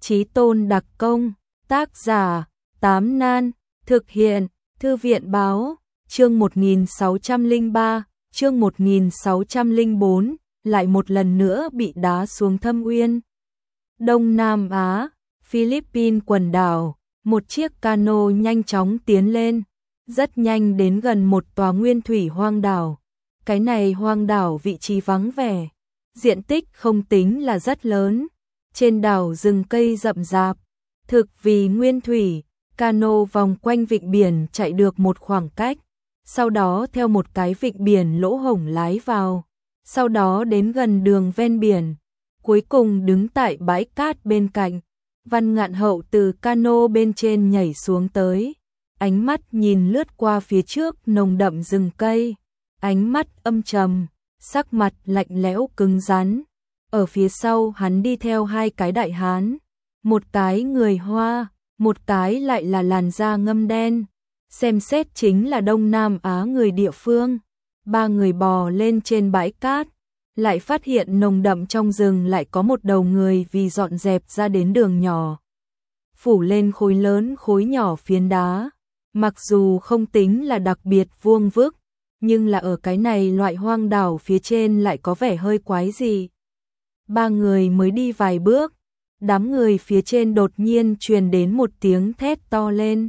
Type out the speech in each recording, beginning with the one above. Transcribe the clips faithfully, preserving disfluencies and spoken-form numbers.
Chí Tôn đặc công, tác giả, Tám Nan, thực hiện, Thư viện báo, chương một nghìn sáu trăm lẻ ba, chương một nghìn sáu trăm lẻ bốn, lại một lần nữa bị đá xuống thâm uyên. Đông Nam Á, Philippines quần đảo, một chiếc cano nhanh chóng tiến lên, rất nhanh đến gần một tòa nguyên thủy hoang đảo. Cái này hoang đảo vị trí vắng vẻ, diện tích không tính là rất lớn, trên đảo rừng cây rậm rạp, thực vì nguyên thủy, cano vòng quanh vịnh biển chạy được một khoảng cách, sau đó theo một cái vịnh biển lỗ hổng lái vào, sau đó đến gần đường ven biển, cuối cùng đứng tại bãi cát bên cạnh. Văn Ngạn Hậu từ cano bên trên nhảy xuống tới, ánh mắt nhìn lướt qua phía trước nồng đậm rừng cây, ánh mắt âm trầm, sắc mặt lạnh lẽo cứng rắn. Ở phía sau hắn đi theo hai cái đại hán, một cái người Hoa, một cái lại là làn da ngâm đen, xem xét chính là Đông Nam Á người địa phương. Ba người bò lên trên bãi cát, lại phát hiện nồng đậm trong rừng lại có một đầu người vì dọn dẹp ra đến đường nhỏ, phủ lên khối lớn khối nhỏ phiến đá, mặc dù không tính là đặc biệt vuông vức, nhưng là ở cái này loại hoang đảo phía trên lại có vẻ hơi quái dị. Ba người mới đi vài bước, đám người phía trên đột nhiên truyền đến một tiếng thét to lên.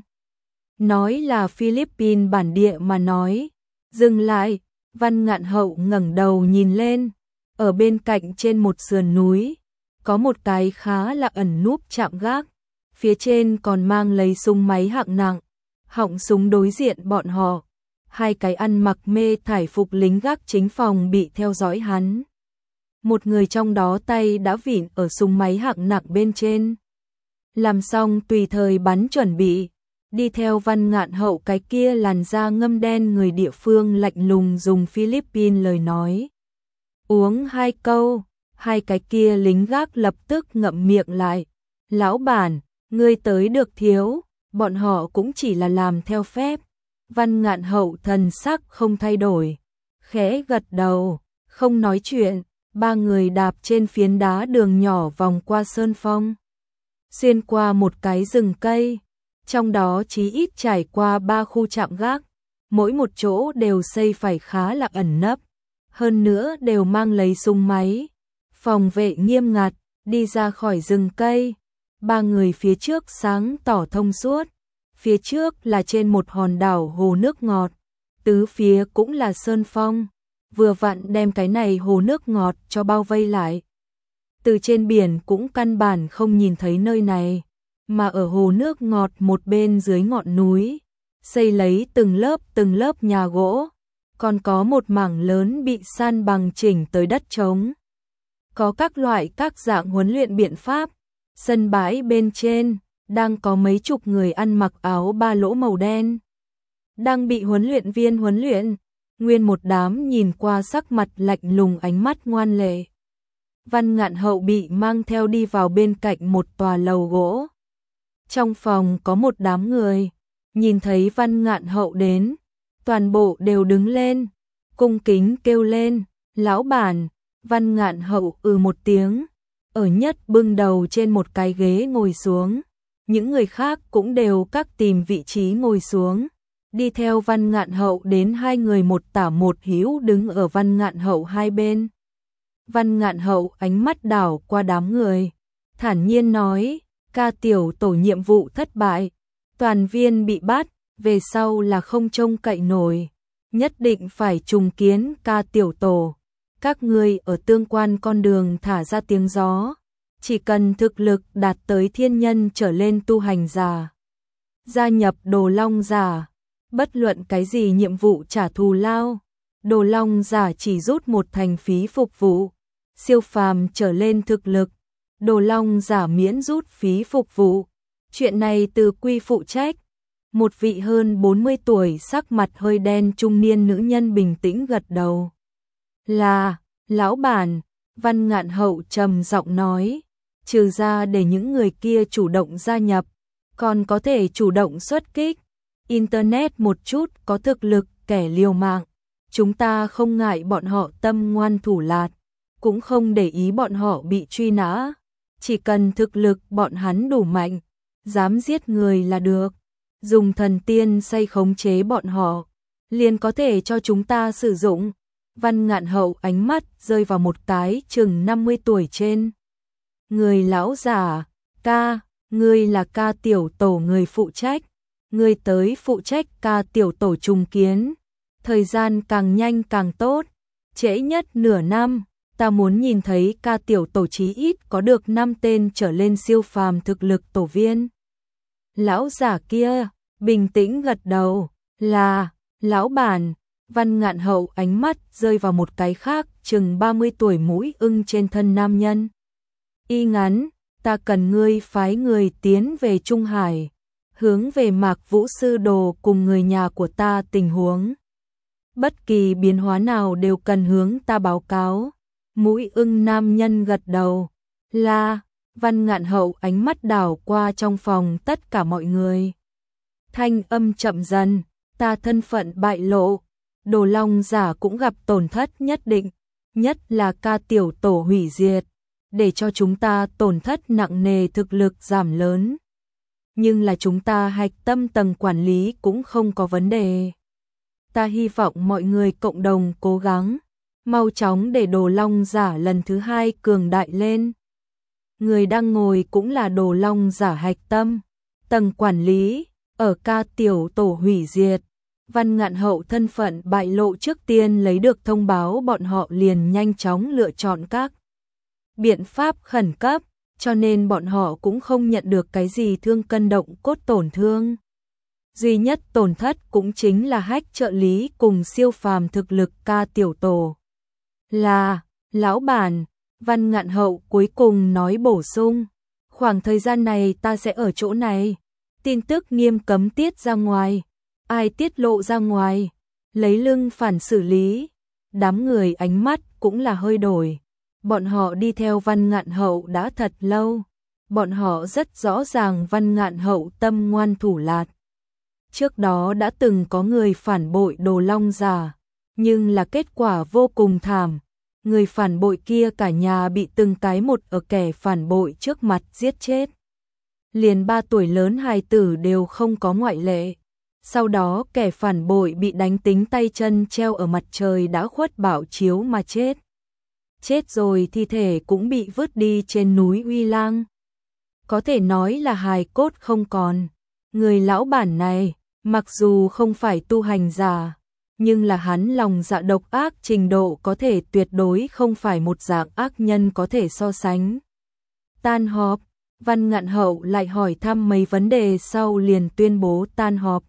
Nói là Philippines bản địa mà nói. Dừng lại, Văn Ngạn Hậu ngẩng đầu nhìn lên, ở bên cạnh trên một sườn núi, có một cái khá là ẩn núp trạm gác, phía trên còn mang lấy súng máy hạng nặng, họng súng đối diện bọn họ. Hai cái ăn mặc mê thải phục lính gác chính phòng bị theo dõi hắn. Một người trong đó tay đã vịn ở súng máy hạng nặng bên trên. Làm xong tùy thời bắn chuẩn bị, đi theo Văn Ngạn Hậu cái kia làn da ngâm đen người địa phương lạnh lùng dùng Philippines lời nói. Uống hai câu, hai cái kia lính gác lập tức ngậm miệng lại. Lão bản, ngươi tới được thiếu, bọn họ cũng chỉ là làm theo phép. Văn Ngạn Hậu thần sắc không thay đổi, khẽ gật đầu, không nói chuyện. Ba người đạp trên phiến đá đường nhỏ vòng qua sơn phong, xuyên qua một cái rừng cây, trong đó chí ít trải qua ba khu trạm gác, mỗi một chỗ đều xây phải khá là ẩn nấp, hơn nữa đều mang lấy súng máy, phòng vệ nghiêm ngặt. Đi ra khỏi rừng cây, ba người phía trước sáng tỏ thông suốt, phía trước là trên một hòn đảo hồ nước ngọt, tứ phía cũng là sơn phong, vừa vặn đem cái này hồ nước ngọt cho bao vây lại. Từ trên biển cũng căn bản không nhìn thấy nơi này, mà ở hồ nước ngọt một bên dưới ngọn núi, xây lấy từng lớp từng lớp nhà gỗ, còn có một mảng lớn bị san bằng chỉnh tới đất trống. Có các loại các dạng huấn luyện biện pháp, sân bãi bên trên, đang có mấy chục người ăn mặc áo ba lỗ màu đen, đang bị huấn luyện viên huấn luyện. Nguyên một đám nhìn qua sắc mặt lạnh lùng ánh mắt ngoan lệ. Văn Ngạn Hậu bị mang theo đi vào bên cạnh một tòa lầu gỗ. Trong phòng có một đám người, nhìn thấy Văn Ngạn Hậu đến, toàn bộ đều đứng lên, cung kính kêu lên, lão bản. Văn Ngạn Hậu ừ một tiếng, ở nhất bưng đầu trên một cái ghế ngồi xuống, những người khác cũng đều các tìm vị trí ngồi xuống. Đi theo Văn Ngạn Hậu đến hai người một tả một hữu đứng ở Văn Ngạn Hậu hai bên. Văn Ngạn Hậu ánh mắt đảo qua đám người, thản nhiên nói, ca tiểu tổ nhiệm vụ thất bại, toàn viên bị bắt, về sau là không trông cậy nổi, nhất định phải trùng kiến ca tiểu tổ. Các ngươi ở tương quan con đường thả ra tiếng gió, chỉ cần thực lực đạt tới thiên nhân trở lên tu hành giả, gia nhập Đồ Long giả, bất luận cái gì nhiệm vụ trả thù lao, Đồ Long giả chỉ rút một thành phí phục vụ, siêu phàm trở lên thực lực, Đồ Long giả miễn rút phí phục vụ. Chuyện này từ quy phụ trách. Một vị hơn bốn mươi tuổi sắc mặt hơi đen trung niên nữ nhân bình tĩnh gật đầu. Là, lão bản, Văn Ngạn Hậu trầm giọng nói, trừ ra để những người kia chủ động gia nhập, còn có thể chủ động xuất kích. Internet một chút có thực lực kẻ liều mạng, chúng ta không ngại bọn họ tâm ngoan thủ lạt, cũng không để ý bọn họ bị truy nã, chỉ cần thực lực bọn hắn đủ mạnh, dám giết người là được, dùng thần tiên xây khống chế bọn họ, liền có thể cho chúng ta sử dụng. Văn Ngạn Hậu ánh mắt rơi vào một cái chừng năm mươi tuổi trên người lão giả. Ca, ngươi là ca tiểu tổ người phụ trách, ngươi tới phụ trách ca tiểu tổ trùng kiến, thời gian càng nhanh càng tốt, trễ nhất nửa năm, ta muốn nhìn thấy ca tiểu tổ chí ít có được năm tên trở lên siêu phàm thực lực tổ viên. Lão giả kia bình tĩnh gật đầu, là, lão bản. Văn Ngạn Hậu ánh mắt rơi vào một cái khác chừng ba mươi tuổi mũi ưng trên thân nam nhân. Y ngắn, ta cần ngươi phái người tiến về Trung Hải, hướng về Mạc Vũ sư đồ cùng người nhà của ta tình huống. Bất kỳ biến hóa nào đều cần hướng ta báo cáo. Mũi ưng nam nhân gật đầu, là. Văn Ngạn Hậu ánh mắt đảo qua trong phòng tất cả mọi người. Thanh âm chậm dần, ta thân phận bại lộ, Đồ Long giả cũng gặp tổn thất nhất định, nhất là ca tiểu tổ hủy diệt, để cho chúng ta tổn thất nặng nề, thực lực giảm lớn. Nhưng là chúng ta hạch tâm tầng quản lý cũng không có vấn đề. Ta hy vọng mọi người cộng đồng cố gắng, mau chóng để Đồ Long giả lần thứ hai cường đại lên. Người đang ngồi cũng là Đồ Long giả hạch tâm, tầng quản lý, ở ca tiểu tổ hủy diệt. Văn Ngạn Hậu thân phận bại lộ trước tiên lấy được thông báo, bọn họ liền nhanh chóng lựa chọn các biện pháp khẩn cấp, cho nên bọn họ cũng không nhận được cái gì thương cân động cốt tổn thương. Duy nhất tổn thất cũng chính là hách trợ lý cùng siêu phàm thực lực ca tiểu tổ. Là, lão bản. Văn Ngạn Hậu cuối cùng nói bổ sung, khoảng thời gian này ta sẽ ở chỗ này, tin tức nghiêm cấm tiết ra ngoài, ai tiết lộ ra ngoài, lấy lưng phản xử lý. Đám người ánh mắt cũng là hơi đổi, bọn họ đi theo Văn Ngạn Hậu đã thật lâu, bọn họ rất rõ ràng Văn Ngạn Hậu tâm ngoan thủ lạt. Trước đó đã từng có người phản bội Đồ Long giả, nhưng là kết quả vô cùng thảm. Người phản bội kia cả nhà bị từng cái một ở kẻ phản bội trước mặt giết chết. Liền ba tuổi lớn hài tử đều không có ngoại lệ. Sau đó kẻ phản bội bị đánh tính tay chân treo ở mặt trời đã khuất bảo chiếu mà chết. Chết rồi thi thể cũng bị vứt đi trên núi Uy Lang. Có thể nói là hài cốt không còn. Người lão bản này, mặc dù không phải tu hành giả, nhưng là hắn lòng dạ độc ác trình độ có thể tuyệt đối không phải một dạng ác nhân có thể so sánh. Tan họp, Văn Ngạn Hậu lại hỏi thăm mấy vấn đề sau liền tuyên bố tan họp.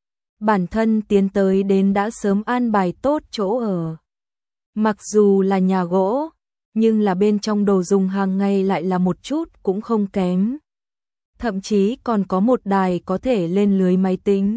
Bản thân tiến tới đến đã sớm an bài tốt chỗ ở. Mặc dù là nhà gỗ, nhưng là bên trong đồ dùng hàng ngày lại là một chút cũng không kém. Thậm chí còn có một đài có thể lên lưới máy tính.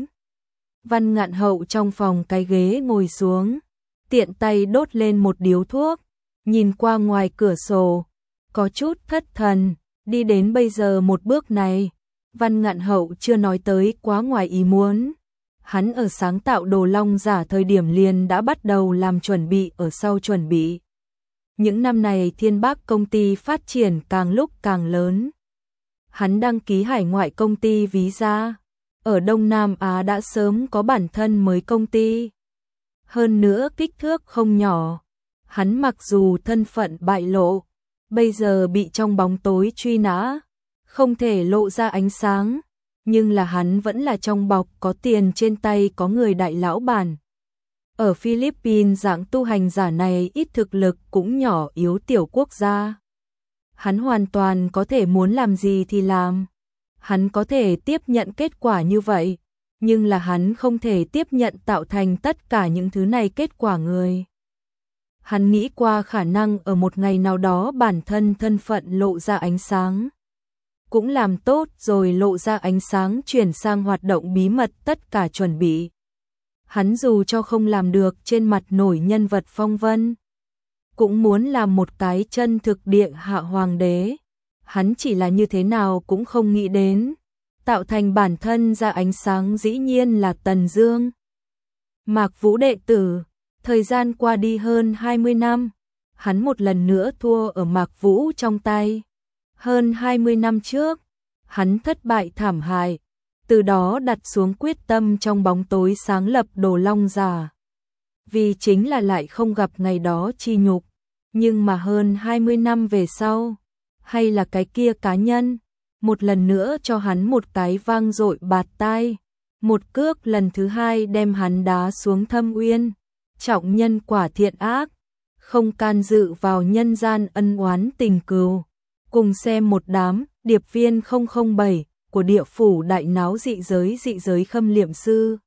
Văn Ngạn Hậu trong phòng cái ghế ngồi xuống, tiện tay đốt lên một điếu thuốc, nhìn qua ngoài cửa sổ, có chút thất thần, đi đến bây giờ một bước này, Văn Ngạn Hậu chưa nói tới quá ngoài ý muốn. Hắn ở sáng tạo Đồ Long giả thời điểm liền đã bắt đầu làm chuẩn bị ở sau chuẩn bị. Những năm này Thiên Bắc công ty phát triển càng lúc càng lớn. Hắn đăng ký hải ngoại công ty Visa. Ở Đông Nam Á đã sớm có bản thân mới công ty. Hơn nữa kích thước không nhỏ. Hắn mặc dù thân phận bại lộ, bây giờ bị trong bóng tối truy nã, không thể lộ ra ánh sáng, nhưng là hắn vẫn là trong bọc có tiền trên tay có người đại lão bản. Ở Philippines dạng tu hành giả này ít thực lực cũng nhỏ yếu tiểu quốc gia. Hắn hoàn toàn có thể muốn làm gì thì làm. Hắn có thể tiếp nhận kết quả như vậy, nhưng là hắn không thể tiếp nhận tạo thành tất cả những thứ này kết quả người. Hắn nghĩ qua khả năng ở một ngày nào đó bản thân thân phận lộ ra ánh sáng. Cũng làm tốt rồi lộ ra ánh sáng chuyển sang hoạt động bí mật tất cả chuẩn bị. Hắn dù cho không làm được trên mặt nổi nhân vật phong vân, cũng muốn làm một cái chân thực địa hạ hoàng đế. Hắn chỉ là như thế nào cũng không nghĩ đến, tạo thành bản thân ra ánh sáng dĩ nhiên là Tần Dương. Mạc Vũ đệ tử, thời gian qua đi hơn hai mươi năm, hắn một lần nữa thua ở Mạc Vũ trong tay. Hơn hai mươi năm trước, hắn thất bại thảm hại, từ đó đặt xuống quyết tâm trong bóng tối sáng lập Đồ Long Giả. Vì chính là lại không gặp ngày đó chi nhục, nhưng mà hơn hai mươi năm về sau, hay là cái kia cá nhân, một lần nữa cho hắn một cái vang dội bạt tai, một cước lần thứ hai đem hắn đá xuống thâm uyên, trọng nhân quả thiện ác, không can dự vào nhân gian ân oán tình cừu. Cùng xem một đám điệp viên không không bảy của địa phủ đại náo dị giới dị giới khâm liệm sư.